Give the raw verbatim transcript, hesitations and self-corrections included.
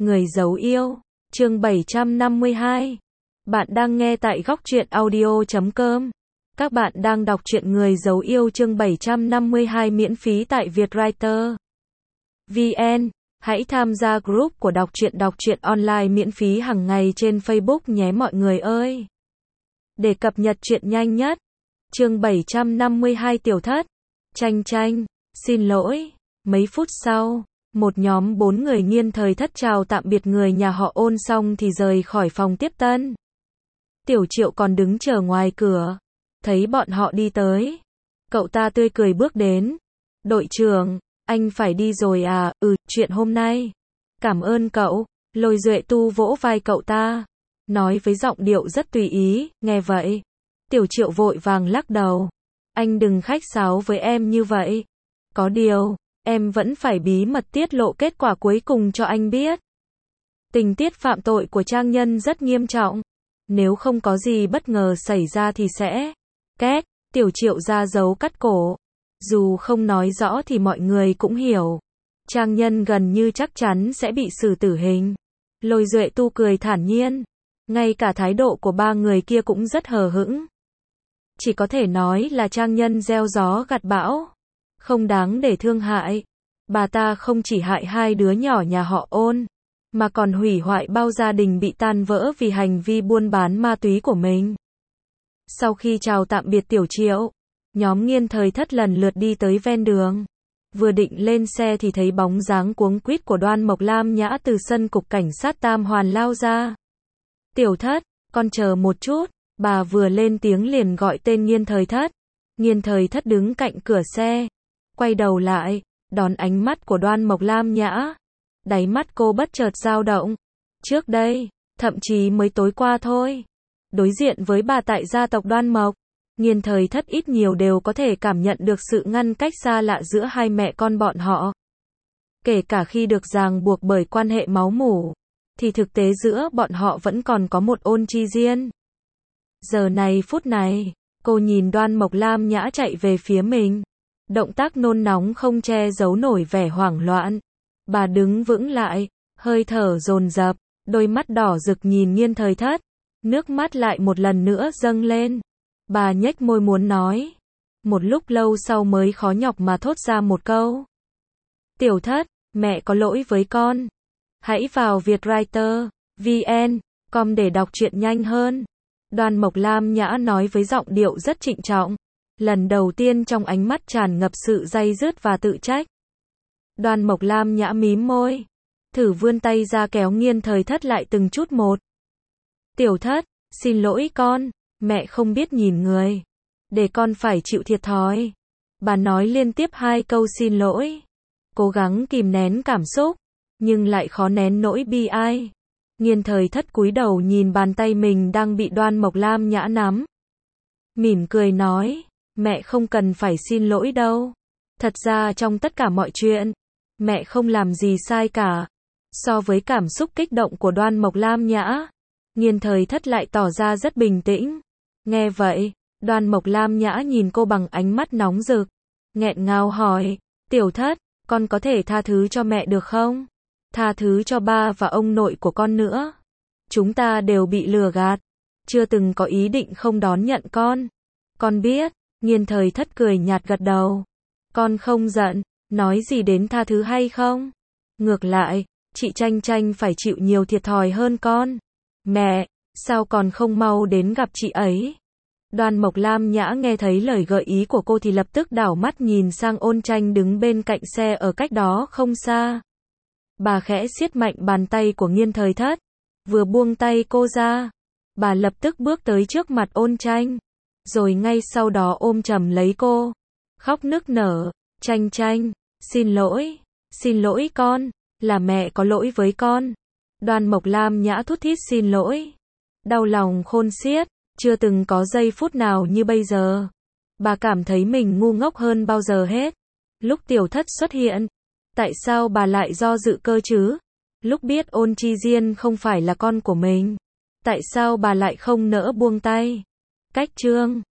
Người giấu yêu, chương bảy trăm năm mươi hai. Bạn đang nghe tại góc truyện audio chấm com. Các bạn đang đọc truyện Người giấu yêu chương bảy trăm năm mươi hai miễn phí tại Vietwriter. vê en. Hãy tham gia group của đọc truyện đọc truyện online miễn phí hàng ngày trên Facebook nhé mọi người ơi. Để cập nhật truyện nhanh nhất. Chương bảy trăm năm mươi hai Tiểu thất. Chanh chanh, xin lỗi. Mấy phút sau, một nhóm bốn người Nghiên Thời Thất chào tạm biệt người nhà họ Ôn xong thì rời khỏi phòng tiếp tân. Tiểu Triệu còn đứng chờ ngoài cửa, thấy bọn họ đi tới, cậu ta tươi cười bước đến. Đội trưởng, anh phải đi rồi à? Ừ, chuyện hôm nay. Cảm ơn cậu. Lôi Duệ Tu vỗ vai cậu ta, nói với giọng điệu rất tùy ý. Nghe vậy, Tiểu Triệu vội vàng lắc đầu. Anh đừng khách sáo với em như vậy. Có điều, em vẫn phải bí mật tiết lộ kết quả cuối cùng cho anh biết. Tình tiết phạm tội của Trang Nhân rất nghiêm trọng. Nếu không có gì bất ngờ xảy ra thì sẽ... Két, Tiểu Triệu ra dấu cắt cổ. Dù không nói rõ thì mọi người cũng hiểu. Trang Nhân gần như chắc chắn sẽ bị xử tử hình. Lôi Duệ Tu cười thản nhiên. Ngay cả thái độ của ba người kia cũng rất hờ hững. Chỉ có thể nói là Trang Nhân gieo gió gặt bão. Không đáng để thương hại. Bà ta không chỉ hại hai đứa nhỏ nhà họ Ôn, mà còn hủy hoại bao gia đình bị tan vỡ vì hành vi buôn bán ma túy của mình. Sau khi chào tạm biệt Tiểu Triệu, nhóm Nghiên Thời Thất lần lượt đi tới ven đường. Vừa định lên xe thì thấy bóng dáng cuống quýt của Đoan Mộc Lam Nhã từ sân cục cảnh sát Tam Hoàn lao ra. Tiểu Thất, con chờ một chút. Bà vừa lên tiếng liền gọi tên Nghiên Thời Thất. Nghiên Thời Thất đứng cạnh cửa xe, quay đầu lại, đón ánh mắt của Đoan Mộc Lam Nhã. Đáy mắt cô bất chợt dao động. Trước đây, thậm chí mới tối qua thôi, đối diện với bà tại gia tộc Đoan Mộc, Nghiên Thời Thất ít nhiều đều có thể cảm nhận được sự ngăn cách xa lạ giữa hai mẹ con bọn họ. Kể cả khi được ràng buộc bởi quan hệ máu mủ, thì thực tế giữa bọn họ vẫn còn có một Ôn Chi Diên. Giờ này phút này, cô nhìn Đoan Mộc Lam Nhã chạy về phía mình. Động tác nôn nóng không che giấu nổi vẻ hoảng loạn. Bà đứng vững lại, hơi thở dồn dập, đôi mắt đỏ rực nhìn Nghiên Thời Thất. Nước mắt lại một lần nữa dâng lên. Bà nhếch môi muốn nói. Một lúc lâu sau mới khó nhọc mà thốt ra một câu. Tiểu Thất, mẹ có lỗi với con. Hãy vào Vietwriter, vê en, com để đọc truyện nhanh hơn. Đoan Mộc Lam Nhã nói với giọng điệu rất trịnh trọng. Lần đầu tiên trong ánh mắt tràn ngập sự day dứt và tự trách. Đoan Mộc Lam Nhã mím môi, thử vươn tay ra kéo Nghiên Thời Thất lại từng chút một. Tiểu Thất, xin lỗi con, mẹ không biết nhìn người, để con phải chịu thiệt thòi. Bà nói liên tiếp hai câu xin lỗi, cố gắng kìm nén cảm xúc, nhưng lại khó nén nỗi bi ai. Nghiên Thời Thất cúi đầu nhìn bàn tay mình đang bị Đoan Mộc Lam Nhã nắm. Mỉm cười nói, mẹ không cần phải xin lỗi đâu. Thật ra trong tất cả mọi chuyện, mẹ không làm gì sai cả. So với cảm xúc kích động của Đoan Mộc Lam Nhã, Nghiên Thời Thất lại tỏ ra rất bình tĩnh. Nghe vậy, Đoan Mộc Lam Nhã nhìn cô bằng ánh mắt nóng rực, nghẹn ngào hỏi, Tiểu Thất, con có thể tha thứ cho mẹ được không? Tha thứ cho ba và ông nội của con nữa. Chúng ta đều bị lừa gạt, chưa từng có ý định không đón nhận con. Con biết. Nghiên Thời Thất cười nhạt gật đầu. Con không giận, nói gì đến tha thứ hay không? Ngược lại, chị Chanh Chanh phải chịu nhiều thiệt thòi hơn con. Mẹ, sao còn không mau đến gặp chị ấy? Đoan Mộc Lam Nhã nghe thấy lời gợi ý của cô thì lập tức đảo mắt nhìn sang Ôn Tranh đứng bên cạnh xe ở cách đó không xa. Bà khẽ siết mạnh bàn tay của Nghiên Thời Thất. Vừa buông tay cô ra, bà lập tức bước tới trước mặt Ôn Tranh, rồi ngay sau đó ôm chầm lấy cô, khóc nức nở. Chanh Chanh, xin lỗi, xin lỗi con, là mẹ có lỗi với con. Đoan Mộc Lam Nhã thút thít xin lỗi, đau lòng khôn xiết, chưa từng có giây phút nào như bây giờ. Bà cảm thấy mình ngu ngốc hơn bao giờ hết. Lúc Tiểu Thất xuất hiện, tại sao bà lại do dự cơ chứ? Lúc biết Ôn Chi Diên không phải là con của mình, tại sao bà lại không nỡ buông tay? Cách chương